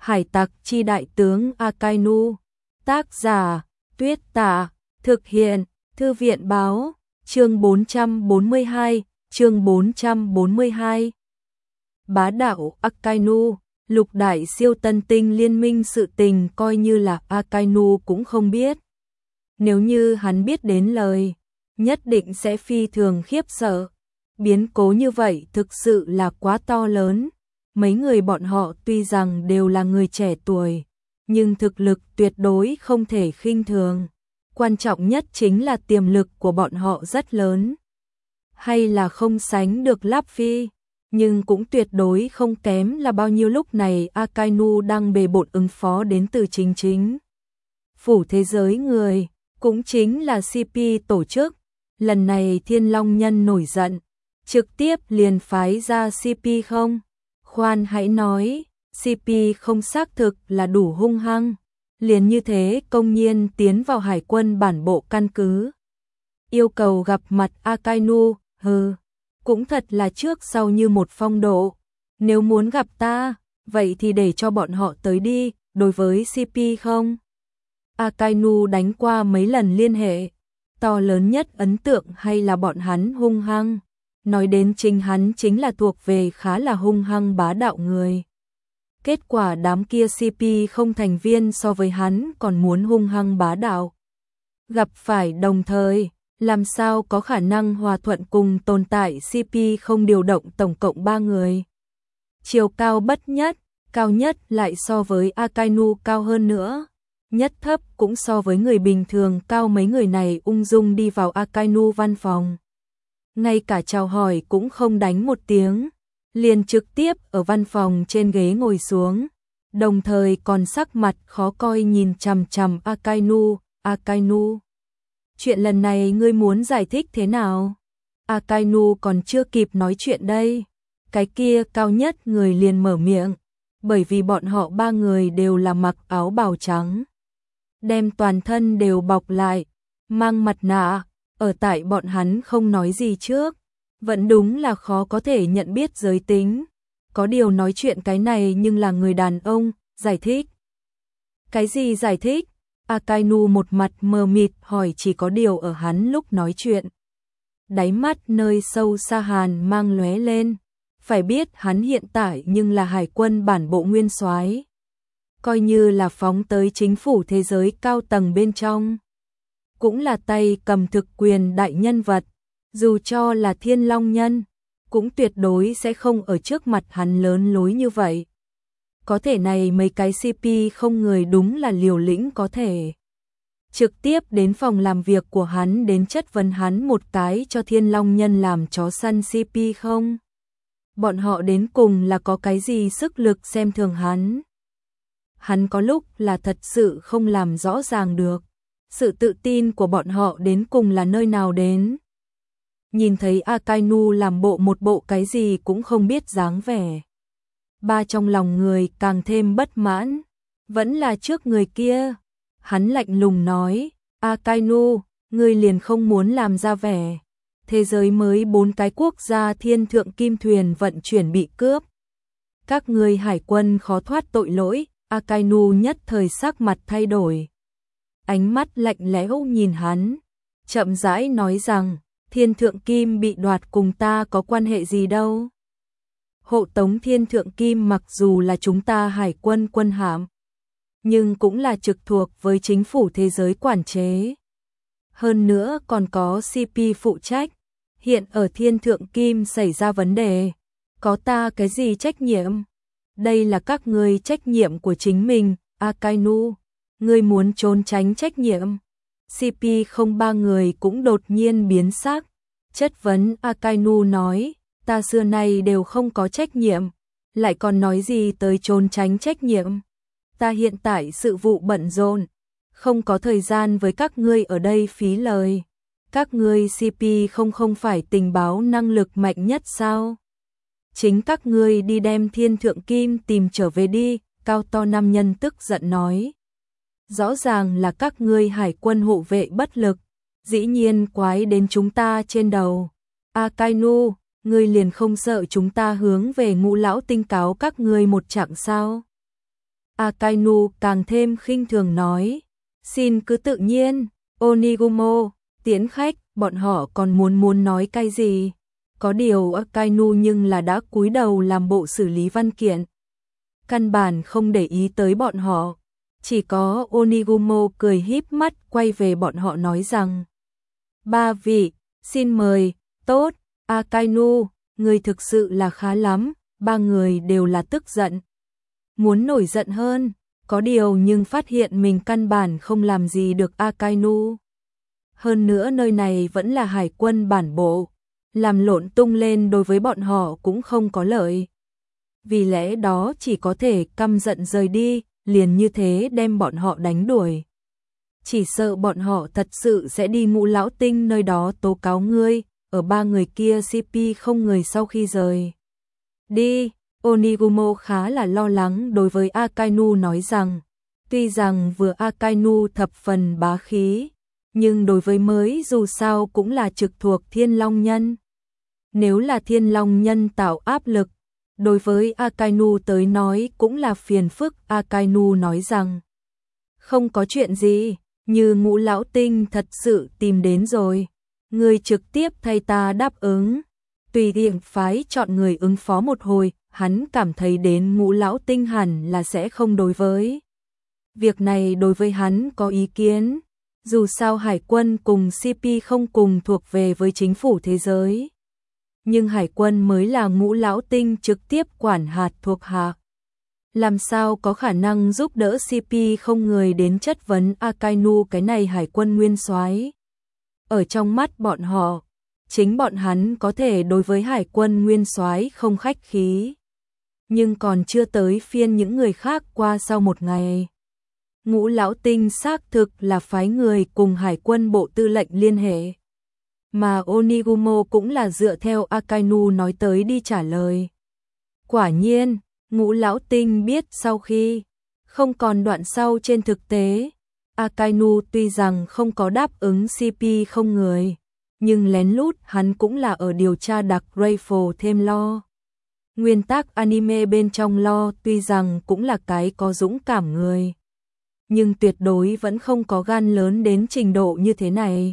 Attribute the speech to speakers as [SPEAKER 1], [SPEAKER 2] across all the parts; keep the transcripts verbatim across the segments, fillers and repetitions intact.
[SPEAKER 1] Hải tặc chi đại tướng Akainu. Tác giả, Tuyết Tả. Thực hiện, Thư viện báo. Chương bốn trăm bốn mươi hai, chương bốn trăm bốn mươi hai. Bá đạo Akainu, lục đại siêu tân tinh liên minh sự tình coi như là Akainu cũng không biết. Nếu như hắn biết đến lời, nhất định sẽ phi thường khiếp sợ. Biến cố như vậy thực sự là quá to lớn. Mấy người bọn họ tuy rằng đều là người trẻ tuổi, nhưng thực lực tuyệt đối không thể khinh thường. Quan trọng nhất chính là tiềm lực của bọn họ rất lớn. Hay là không sánh được Luffy, nhưng cũng tuyệt đối không kém là bao nhiêu. Lúc này Akainu đang bề bộn ứng phó đến từ chính chính phủ thế giới người, cũng chính là xê pê tổ chức. Lần này Thiên Long Nhân nổi giận, trực tiếp liền phái ra xê pê không. Khoan hãy nói, xê pê không xác thực là đủ hung hăng, liền như thế công nhiên tiến vào hải quân bản bộ căn cứ. Yêu cầu gặp mặt Akainu, hừ, cũng thật là trước sau như một phong độ. Nếu muốn gặp ta, vậy thì để cho bọn họ tới đi. Đối với xê pê không, Akainu đánh qua mấy lần liên hệ, to lớn nhất ấn tượng hay là bọn hắn hung hăng. Nói đến chính hắn chính là thuộc về khá là hung hăng bá đạo người. Kết quả đám kia xê pê không thành viên so với hắn còn muốn hung hăng bá đạo. Gặp phải đồng thời, làm sao có khả năng hòa thuận cùng tồn tại xê pê không điều động tổng cộng ba người. Chiều cao bất nhất, cao nhất lại so với Akainu cao hơn nữa. Nhất thấp cũng so với người bình thường cao. Mấy người này ung dung đi vào Akainu văn phòng. Ngay cả chào hỏi cũng không đánh một tiếng, liền trực tiếp ở văn phòng trên ghế ngồi xuống, đồng thời còn sắc mặt khó coi nhìn chằm chằm Akainu. Akainu, chuyện lần này ngươi muốn giải thích thế nào? Akainu còn chưa kịp nói chuyện đây, cái kia cao nhất người liền mở miệng, bởi vì bọn họ ba người đều là mặc áo bào trắng, đem toàn thân đều bọc lại, mang mặt nạ. Ở tại bọn hắn không nói gì trước, vẫn đúng là khó có thể nhận biết giới tính. Có điều nói chuyện cái này nhưng là người đàn ông, giải thích. Cái gì giải thích? Akainu một mặt mờ mịt hỏi. Chỉ có điều ở hắn lúc nói chuyện, đáy mắt nơi sâu xa hàn mang lóe lên. Phải biết hắn hiện tại nhưng là hải quân bản bộ nguyên soái, coi như là phóng tới chính phủ thế giới cao tầng bên trong, cũng là tay cầm thực quyền đại nhân vật, dù cho là Thiên Long Nhân, cũng tuyệt đối sẽ không ở trước mặt hắn lớn lối như vậy. Có thể này mấy cái xê pê không người đúng là liều lĩnh có thể trực tiếp đến phòng làm việc của hắn đến chất vấn hắn một cái cho Thiên Long Nhân làm chó săn xê pê không. Bọn họ đến cùng là có cái gì sức lực xem thường hắn. Hắn có lúc là thật sự không làm rõ ràng được. Sự tự tin của bọn họ đến cùng là nơi nào đến. Nhìn thấy Akainu làm bộ một bộ cái gì cũng không biết dáng vẻ, ba trong lòng người càng thêm bất mãn. Vẫn là trước người kia. Hắn lạnh lùng nói, Akainu, ngươi liền không muốn làm ra vẻ. Thế giới mới bốn cái quốc gia thiên thượng kim thuyền vận chuyển bị cướp. Các ngươi hải quân khó thoát tội lỗi. Akainu nhất thời sắc mặt thay đổi, ánh mắt lạnh lẽo nhìn hắn, chậm rãi nói rằng, thiên thượng kim bị đoạt cùng ta có quan hệ gì đâu. Hộ tống thiên thượng kim mặc dù là chúng ta hải quân quân hạm, nhưng cũng là trực thuộc với chính phủ thế giới quản chế. Hơn nữa còn có xê pê phụ trách. Hiện ở thiên thượng kim xảy ra vấn đề, có ta cái gì trách nhiệm? Đây là các ngươi trách nhiệm của chính mình. Akainu, ngươi muốn trốn tránh trách nhiệm. xê pê không ba người cũng đột nhiên biến sắc, chất vấn. Akainu nói, ta xưa nay đều không có trách nhiệm, lại còn nói gì tới trốn tránh trách nhiệm. Ta hiện tại sự vụ bận rộn, không có thời gian với các ngươi ở đây phí lời. Các ngươi xê pê không không phải tình báo năng lực mạnh nhất sao? Chính các ngươi đi đem thiên thượng kim tìm trở về đi. Cao to nam nhân tức giận nói. Rõ ràng là các ngươi hải quân hộ vệ bất lực, dĩ nhiên quái đến chúng ta trên đầu. Akainu, ngươi liền không sợ chúng ta hướng về Ngũ lão tinh cáo các ngươi một trạng sao? Akainu càng thêm khinh thường nói, xin cứ tự nhiên, Onigumo, tiễn khách, bọn họ còn muốn muốn nói cái gì? Có điều Akainu nhưng là đã cúi đầu làm bộ xử lý văn kiện. Căn bản không để ý tới bọn họ, chỉ có Onigumo cười híp mắt quay về bọn họ nói rằng, ba vị, xin mời, tốt, Akainu, người thực sự là khá lắm, ba người đều là tức giận. Muốn nổi giận hơn, có điều nhưng phát hiện mình căn bản không làm gì được Akainu. Hơn nữa nơi này vẫn là hải quân bản bộ, làm lộn tung lên đối với bọn họ cũng không có lợi. Vì lẽ đó chỉ có thể căm giận rời đi, liền như thế đem bọn họ đánh đuổi. Chỉ sợ bọn họ thật sự sẽ đi Ngũ Lão Tinh nơi đó tố cáo ngươi, ở ba người kia xê pê không người sau khi rời đi. Onigumo khá là lo lắng đối với Akainu nói rằng, tuy rằng vừa Akainu thập phần bá khí, nhưng đối với mới dù sao cũng là trực thuộc Thiên Long Nhân. Nếu là Thiên Long Nhân tạo áp lực, đối với Akainu tới nói cũng là phiền phức. Akainu nói rằng, không có chuyện gì, như Ngũ Lão Tinh thật sự tìm đến rồi, người trực tiếp thay ta đáp ứng. Tùy tiện phái chọn người ứng phó một hồi, hắn cảm thấy đến Ngũ Lão Tinh hẳn là sẽ không đối với việc này đối với hắn có ý kiến. Dù sao hải quân cùng xê pê không cùng thuộc về với chính phủ thế giới, nhưng hải quân mới là Ngũ Lão Tinh trực tiếp quản hạt thuộc hạ. Làm sao có khả năng giúp đỡ xê pê không người đến chất vấn Akainu cái này hải quân nguyên soái. Ở trong mắt bọn họ, chính bọn hắn có thể đối với hải quân nguyên soái không khách khí, nhưng còn chưa tới phiên những người khác. Qua sau một ngày, Ngũ Lão Tinh xác thực là phái người cùng hải quân bộ tư lệnh liên hệ, mà Onigumo cũng là dựa theo Akainu nói tới đi trả lời. Quả nhiên, Ngũ Lão Tinh biết sau khi không còn đoạn sau trên thực tế, Akainu tuy rằng không có đáp ứng xê pê không người, nhưng lén lút hắn cũng là ở điều tra đặc Rifle thêm lo. Nguyên tác anime bên trong lo tuy rằng cũng là cái có dũng cảm người, nhưng tuyệt đối vẫn không có gan lớn đến trình độ như thế này.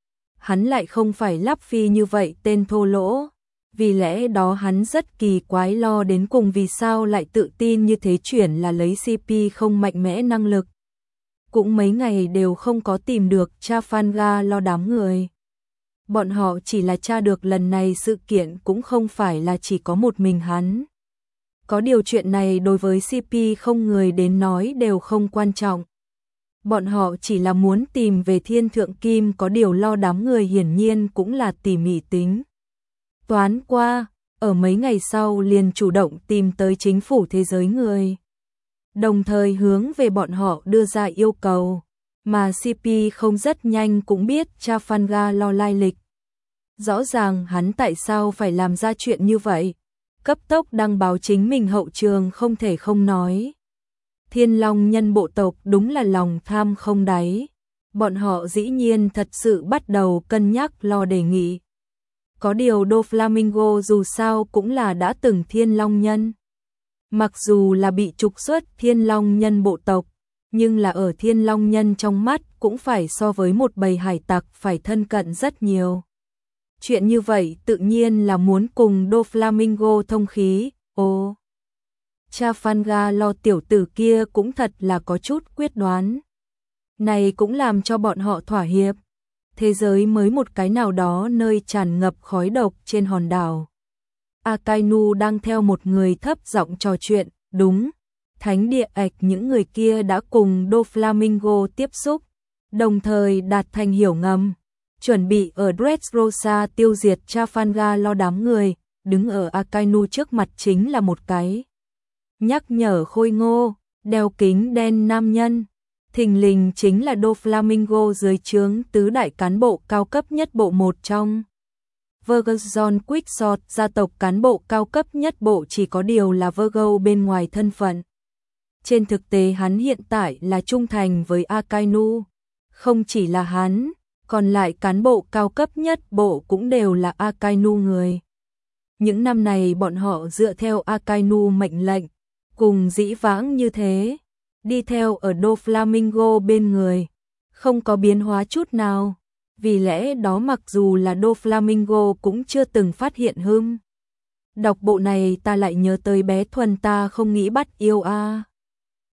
[SPEAKER 1] Hắn lại không phải Lắp Phi như vậy tên thô lỗ, vì lẽ đó hắn rất kỳ quái lo đến cùng vì sao lại tự tin như thế, chuyển là lấy xê pê không mạnh mẽ năng lực. Cũng mấy ngày đều không có tìm được Trafalgar lo đám người. Bọn họ chỉ là tra được lần này sự kiện cũng không phải là chỉ có một mình hắn. Có điều chuyện này đối với xê pê không người đến nói đều không quan trọng. Bọn họ chỉ là muốn tìm về Thiên Thượng Kim, có điều lo đám người hiển nhiên cũng là tỉ mỉ tính toán qua, ở mấy ngày sau liền chủ động tìm tới chính phủ thế giới người, đồng thời hướng về bọn họ đưa ra yêu cầu, mà xê pê không rất nhanh cũng biết Trafalgar lo lai lịch. Rõ ràng hắn tại sao phải làm ra chuyện như vậy, cấp tốc đăng báo chính mình hậu trường không thể không nói. Thiên Long Nhân bộ tộc đúng là lòng tham không đáy, bọn họ dĩ nhiên thật sự bắt đầu cân nhắc lo đề nghị. Có điều Doflamingo dù sao cũng là đã từng Thiên Long Nhân. Mặc dù là bị trục xuất Thiên Long Nhân bộ tộc, nhưng là ở Thiên Long Nhân trong mắt cũng phải so với một bầy hải tặc phải thân cận rất nhiều. Chuyện như vậy tự nhiên là muốn cùng Doflamingo thông khí. Ô, Trafalgar lo tiểu tử kia cũng thật là có chút quyết đoán. Này cũng làm cho bọn họ thỏa hiệp. Thế giới mới một cái nào đó nơi tràn ngập khói độc trên hòn đảo. Akainu đang theo một người thấp giọng trò chuyện, đúng. Thánh địa ạch những người kia đã cùng Doflamingo tiếp xúc, đồng thời đạt thành hiểu ngầm, chuẩn bị ở Dressrosa tiêu diệt Trafalgar lo đám người. Đứng ở Akainu trước mặt chính là một cái nhắc nhở khôi ngô, đeo kính đen nam nhân. Thình lình chính là Doflamingo dưới trướng tứ đại cán bộ cao cấp nhất bộ một trong. Virgil Quickshot, gia tộc cán bộ cao cấp nhất bộ, chỉ có điều là Virgo bên ngoài thân phận. Trên thực tế hắn hiện tại là trung thành với Akainu. Không chỉ là hắn, còn lại cán bộ cao cấp nhất bộ cũng đều là Akainu người. Những năm này bọn họ dựa theo Akainu mệnh lệnh, cùng dĩ vãng như thế, đi theo ở Do Flamingo bên người, không có biến hóa chút nào. Vì lẽ đó mặc dù là Do Flamingo cũng chưa từng phát hiện hưng. Đọc bộ này ta lại nhớ tới bé Thuần ta không nghĩ bắt yêu a.